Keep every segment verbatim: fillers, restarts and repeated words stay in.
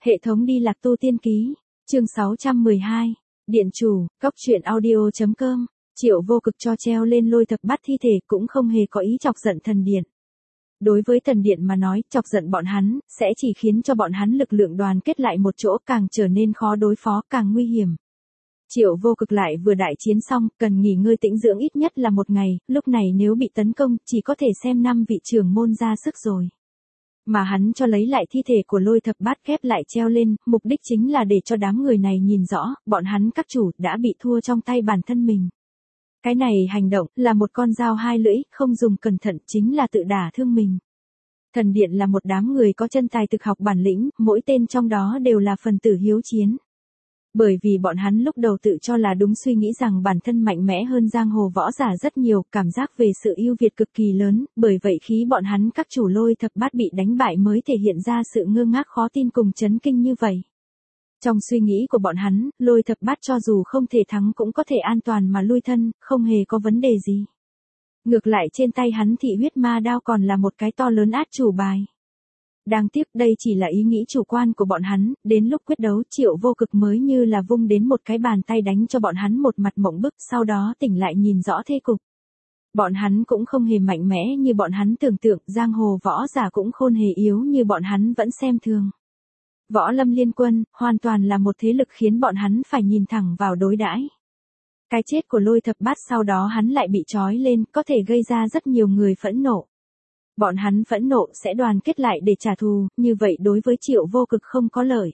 Hệ thống đi lạc tu tiên ký, chương sáu trăm mười hai, điện chủ, cóc truyện audio chấm com, Triệu Vô Cực cho treo lên lôi thập bát thi thể cũng không hề có ý chọc giận thần điện. Đối với thần điện mà nói, chọc giận bọn hắn, sẽ chỉ khiến cho bọn hắn lực lượng đoàn kết lại một chỗ càng trở nên khó đối phó, càng nguy hiểm. Triệu Vô Cực lại vừa đại chiến xong, cần nghỉ ngơi tĩnh dưỡng ít nhất là một ngày, lúc này nếu bị tấn công, chỉ có thể xem năm vị trưởng môn ra sức rồi. Mà hắn cho lấy lại thi thể của lôi thập bát khép lại treo lên, mục đích chính là để cho đám người này nhìn rõ, bọn hắn các chủ đã bị thua trong tay bản thân mình. Cái này hành động là một con dao hai lưỡi, không dùng cẩn thận chính là tự đả thương mình. Thần điện là một đám người có chân tài thực học bản lĩnh, mỗi tên trong đó đều là phần tử hiếu chiến. Bởi vì bọn hắn lúc đầu tự cho là đúng, suy nghĩ rằng bản thân mạnh mẽ hơn giang hồ võ giả rất nhiều, cảm giác về sự ưu việt cực kỳ lớn, bởi vậy khi bọn hắn các chủ lôi thập bát bị đánh bại mới thể hiện ra sự ngơ ngác khó tin cùng chấn kinh như vậy. Trong suy nghĩ của bọn hắn, lôi thập bát cho dù không thể thắng cũng có thể an toàn mà lui thân, không hề có vấn đề gì. Ngược lại trên tay hắn thị huyết ma đao còn là một cái to lớn át chủ bài. Đáng tiếc đây chỉ là ý nghĩ chủ quan của bọn hắn, đến lúc quyết đấu Triệu Vô Cực mới như là vung đến một cái bàn tay đánh cho bọn hắn một mặt mộng bức, sau đó tỉnh lại nhìn rõ thế cục. Bọn hắn cũng không hề mạnh mẽ như bọn hắn tưởng tượng, giang hồ võ giả cũng khôn hề yếu như bọn hắn vẫn xem thường. Võ Lâm Liên Quân, hoàn toàn là một thế lực khiến bọn hắn phải nhìn thẳng vào đối đãi. Cái chết của lôi thập bát sau đó hắn lại bị trói lên, có thể gây ra rất nhiều người phẫn nộ. Bọn hắn phẫn nộ sẽ đoàn kết lại để trả thù, như vậy đối với Triệu Vô Cực không có lợi.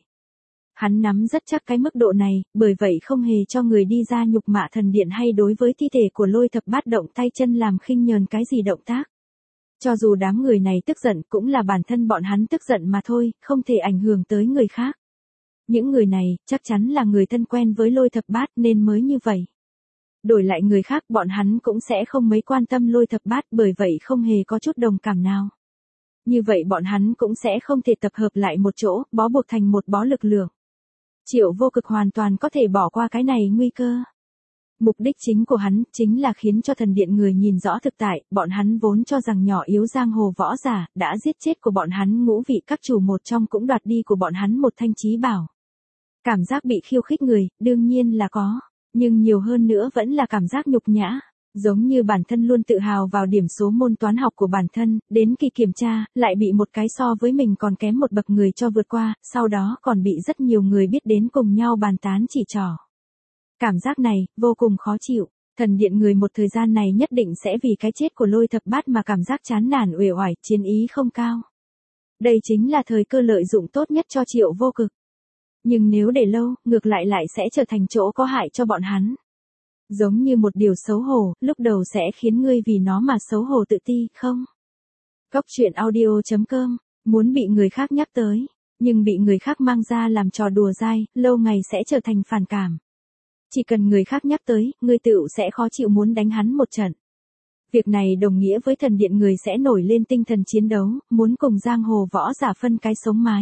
Hắn nắm rất chắc cái mức độ này, bởi vậy không hề cho người đi ra nhục mạ thần điện hay đối với thi thể của lôi thập bát động tay chân làm khinh nhờn cái gì động tác. Cho dù đám người này tức giận cũng là bản thân bọn hắn tức giận mà thôi, không thể ảnh hưởng tới người khác. Những người này chắc chắn là người thân quen với lôi thập bát nên mới như vậy. Đổi lại người khác bọn hắn cũng sẽ không mấy quan tâm lôi thập bát, bởi vậy không hề có chút đồng cảm nào. Như vậy bọn hắn cũng sẽ không thể tập hợp lại một chỗ, bó buộc thành một bó lực lượng. Triệu Vô Cực hoàn toàn có thể bỏ qua cái này nguy cơ. Mục đích chính của hắn chính là khiến cho thần điện người nhìn rõ thực tại, bọn hắn vốn cho rằng nhỏ yếu giang hồ võ giả, đã giết chết của bọn hắn ngũ vị các chủ một trong cũng đoạt đi của bọn hắn một thanh chí bảo. Cảm giác bị khiêu khích người, đương nhiên là có. Nhưng nhiều hơn nữa vẫn là cảm giác nhục nhã, giống như bản thân luôn tự hào vào điểm số môn toán học của bản thân, đến kỳ kiểm tra, lại bị một cái so với mình còn kém một bậc người cho vượt qua, sau đó còn bị rất nhiều người biết đến cùng nhau bàn tán chỉ trỏ. Cảm giác này, vô cùng khó chịu, thần điện người một thời gian này nhất định sẽ vì cái chết của lôi thập bát mà cảm giác chán nản uể oải, chiến ý không cao. Đây chính là thời cơ lợi dụng tốt nhất cho Triệu Vô Cực. Nhưng nếu để lâu, ngược lại lại sẽ trở thành chỗ có hại cho bọn hắn. Giống như một điều xấu hổ, lúc đầu sẽ khiến ngươi vì nó mà xấu hổ tự ti, không? Cóc truyện audio chấm com, muốn bị người khác nhắc tới, nhưng bị người khác mang ra làm trò đùa dai, lâu ngày sẽ trở thành phản cảm. Chỉ cần người khác nhắc tới, ngươi tựu sẽ khó chịu muốn đánh hắn một trận. Việc này đồng nghĩa với thần điện người sẽ nổi lên tinh thần chiến đấu, muốn cùng giang hồ võ giả phân cái sống mái.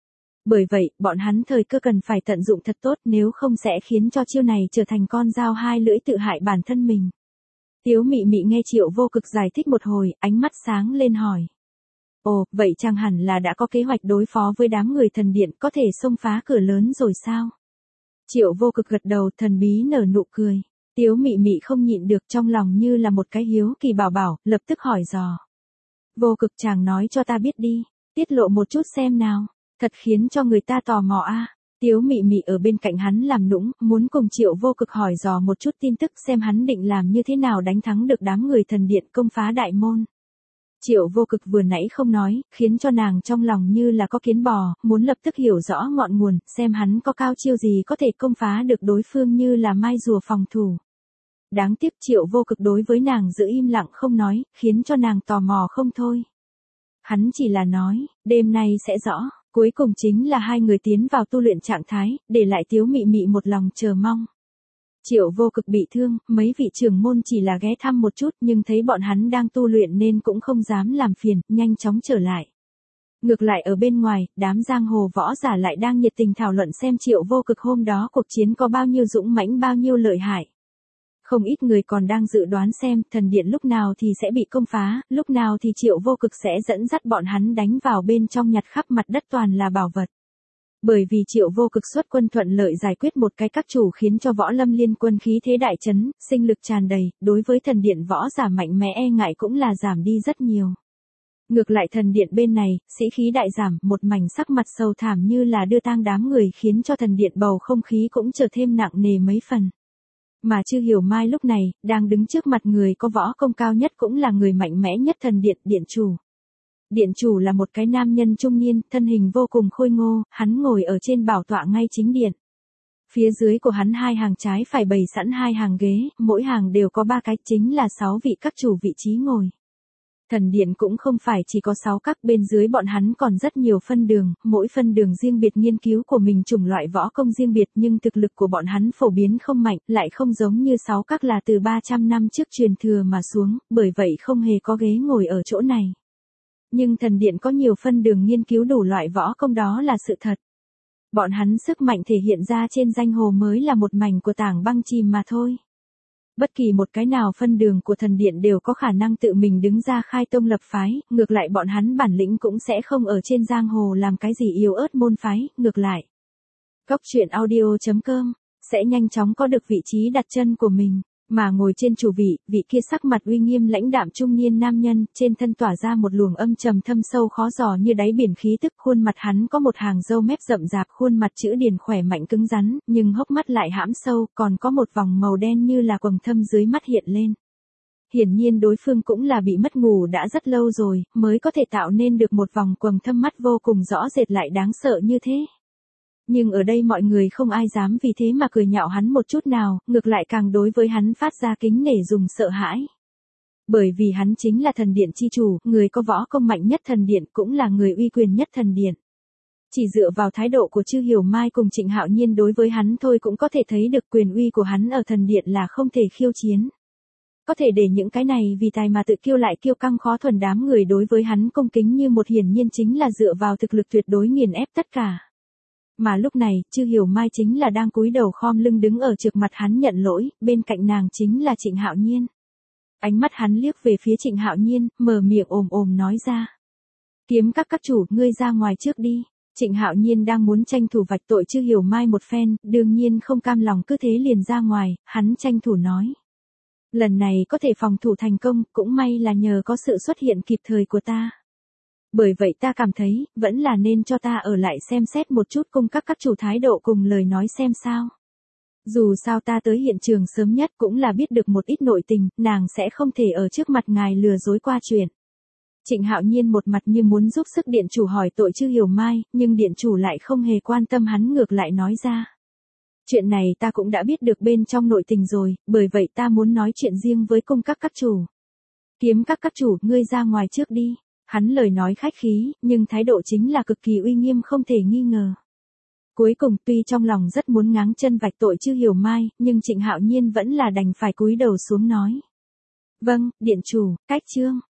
Bởi vậy, bọn hắn thời cơ cần phải tận dụng thật tốt, nếu không sẽ khiến cho chiêu này trở thành con dao hai lưỡi tự hại bản thân mình. Tiếu Mị Mị nghe Triệu Vô Cực giải thích một hồi, ánh mắt sáng lên hỏi. Ồ, vậy chẳng hẳn là đã có kế hoạch đối phó với đám người thần điện, có thể xông phá cửa lớn rồi sao? Triệu Vô Cực gật đầu, thần bí nở nụ cười. Tiếu Mị Mị không nhịn được, trong lòng như là một cái hiếu kỳ bảo bảo, lập tức hỏi dò. Vô Cực chàng nói cho ta biết đi, tiết lộ một chút xem nào. Thật khiến cho người ta tò mò a. À. Tiếu Mị Mị ở bên cạnh hắn làm nũng, muốn cùng Triệu Vô Cực hỏi dò một chút tin tức xem hắn định làm như thế nào đánh thắng được đám người thần điện công phá đại môn. Triệu Vô Cực vừa nãy không nói, khiến cho nàng trong lòng như là có kiến bò, muốn lập tức hiểu rõ ngọn nguồn, xem hắn có cao chiêu gì có thể công phá được đối phương như là mai rùa phòng thủ. Đáng tiếc Triệu Vô Cực đối với nàng giữ im lặng không nói, khiến cho nàng tò mò không thôi. Hắn chỉ là nói, đêm nay sẽ rõ. Cuối cùng chính là hai người tiến vào tu luyện trạng thái, để lại Tiếu Mị Mị một lòng chờ mong. Triệu Vô Cực bị thương, mấy vị trưởng môn chỉ là ghé thăm một chút nhưng thấy bọn hắn đang tu luyện nên cũng không dám làm phiền, nhanh chóng trở lại. Ngược lại ở bên ngoài, đám giang hồ võ giả lại đang nhiệt tình thảo luận xem Triệu Vô Cực hôm đó cuộc chiến có bao nhiêu dũng mãnh bao nhiêu lợi hại. Không ít người còn đang dự đoán xem thần điện lúc nào thì sẽ bị công phá, lúc nào thì Triệu Vô Cực sẽ dẫn dắt bọn hắn đánh vào bên trong nhặt khắp mặt đất toàn là bảo vật. Bởi vì Triệu Vô Cực xuất quân thuận lợi giải quyết một cái các chủ khiến cho Võ Lâm liên quân khí thế đại chấn, sinh lực tràn đầy, đối với thần điện võ giả mạnh mẽ e ngại cũng là giảm đi rất nhiều. Ngược lại thần điện bên này, sĩ khí đại giảm, một mảnh sắc mặt sầu thảm như là đưa tang đám người khiến cho thần điện bầu không khí cũng trở thêm nặng nề mấy phần. Mà Chư Hiểu Mai lúc này, đang đứng trước mặt người có võ công cao nhất cũng là người mạnh mẽ nhất thần điện, điện chủ. Điện chủ là một cái nam nhân trung niên, thân hình vô cùng khôi ngô, hắn ngồi ở trên bảo tọa ngay chính điện. Phía dưới của hắn hai hàng trái phải bày sẵn hai hàng ghế, mỗi hàng đều có ba cái, chính là sáu vị các chủ vị trí ngồi. Thần điện cũng không phải chỉ có sáu các, bên dưới bọn hắn còn rất nhiều phân đường, mỗi phân đường riêng biệt nghiên cứu của mình chủng loại võ công riêng biệt, nhưng thực lực của bọn hắn phổ biến không mạnh, lại không giống như sáu các là từ ba trăm năm trước truyền thừa mà xuống, bởi vậy không hề có ghế ngồi ở chỗ này. Nhưng thần điện có nhiều phân đường nghiên cứu đủ loại võ công đó là sự thật. Bọn hắn sức mạnh thể hiện ra trên danh hồ mới là một mảnh của tảng băng chìm mà thôi. Bất kỳ một cái nào phân đường của thần điện đều có khả năng tự mình đứng ra khai tông lập phái, ngược lại bọn hắn bản lĩnh cũng sẽ không ở trên giang hồ làm cái gì yếu ớt môn phái, ngược lại. Cốc truyện audio chấm com sẽ nhanh chóng có được vị trí đặt chân của mình. Mà ngồi trên chủ vị, vị kia sắc mặt uy nghiêm lãnh đạm trung niên nam nhân, trên thân tỏa ra một luồng âm trầm thâm sâu khó dò như đáy biển khí tức, khuôn mặt hắn có một hàng râu mép rậm rạp, khuôn mặt chữ điền khỏe mạnh cứng rắn, nhưng hốc mắt lại hãm sâu, còn có một vòng màu đen như là quầng thâm dưới mắt hiện lên. Hiển nhiên đối phương cũng là bị mất ngủ đã rất lâu rồi, mới có thể tạo nên được một vòng quầng thâm mắt vô cùng rõ rệt lại đáng sợ như thế. Nhưng ở đây mọi người không ai dám vì thế mà cười nhạo hắn một chút nào, ngược lại càng đối với hắn phát ra kính nể dùng sợ hãi. Bởi vì hắn chính là thần điện chi chủ, người có võ công mạnh nhất thần điện, cũng là người uy quyền nhất thần điện. Chỉ dựa vào thái độ của Chư Hiểu Mai cùng Trịnh Hạo Nhiên đối với hắn thôi cũng có thể thấy được quyền uy của hắn ở thần điện là không thể khiêu chiến. Có thể để những cái này vì tài mà tự kiêu lại kiêu căng khó thuần đám người đối với hắn cung kính như một hiển nhiên chính là dựa vào thực lực tuyệt đối nghiền ép tất cả. Mà lúc này, Chư Hiểu Mai chính là đang cúi đầu khom lưng đứng ở trước mặt hắn nhận lỗi, bên cạnh nàng chính là Trịnh Hạo Nhiên. Ánh mắt hắn liếc về phía Trịnh Hạo Nhiên, mở miệng ồm ồm nói ra. Kiếm các các chủ, ngươi ra ngoài trước đi. Trịnh Hạo Nhiên đang muốn tranh thủ vạch tội Chư Hiểu Mai một phen, đương nhiên không cam lòng cứ thế liền ra ngoài, hắn tranh thủ nói. Lần này có thể phòng thủ thành công, cũng may là nhờ có sự xuất hiện kịp thời của ta. Bởi vậy ta cảm thấy, vẫn là nên cho ta ở lại xem xét một chút cùng các các chủ thái độ cùng lời nói xem sao. Dù sao ta tới hiện trường sớm nhất cũng là biết được một ít nội tình, nàng sẽ không thể ở trước mặt ngài lừa dối qua chuyện. Trịnh Hạo Nhiên một mặt như muốn giúp sức điện chủ hỏi tội Chư Hiểu Mai, nhưng điện chủ lại không hề quan tâm hắn ngược lại nói ra. Chuyện này ta cũng đã biết được bên trong nội tình rồi, bởi vậy ta muốn nói chuyện riêng với cung các các chủ. Kiếm các các chủ, ngươi ra ngoài trước đi. Hắn lời nói khách khí, nhưng thái độ chính là cực kỳ uy nghiêm không thể nghi ngờ. Cuối cùng tuy trong lòng rất muốn ngáng chân vạch tội Chư Hiểu Mai, nhưng Trịnh Hạo Nhiên vẫn là đành phải cúi đầu xuống nói. Vâng, điện chủ, cách chương.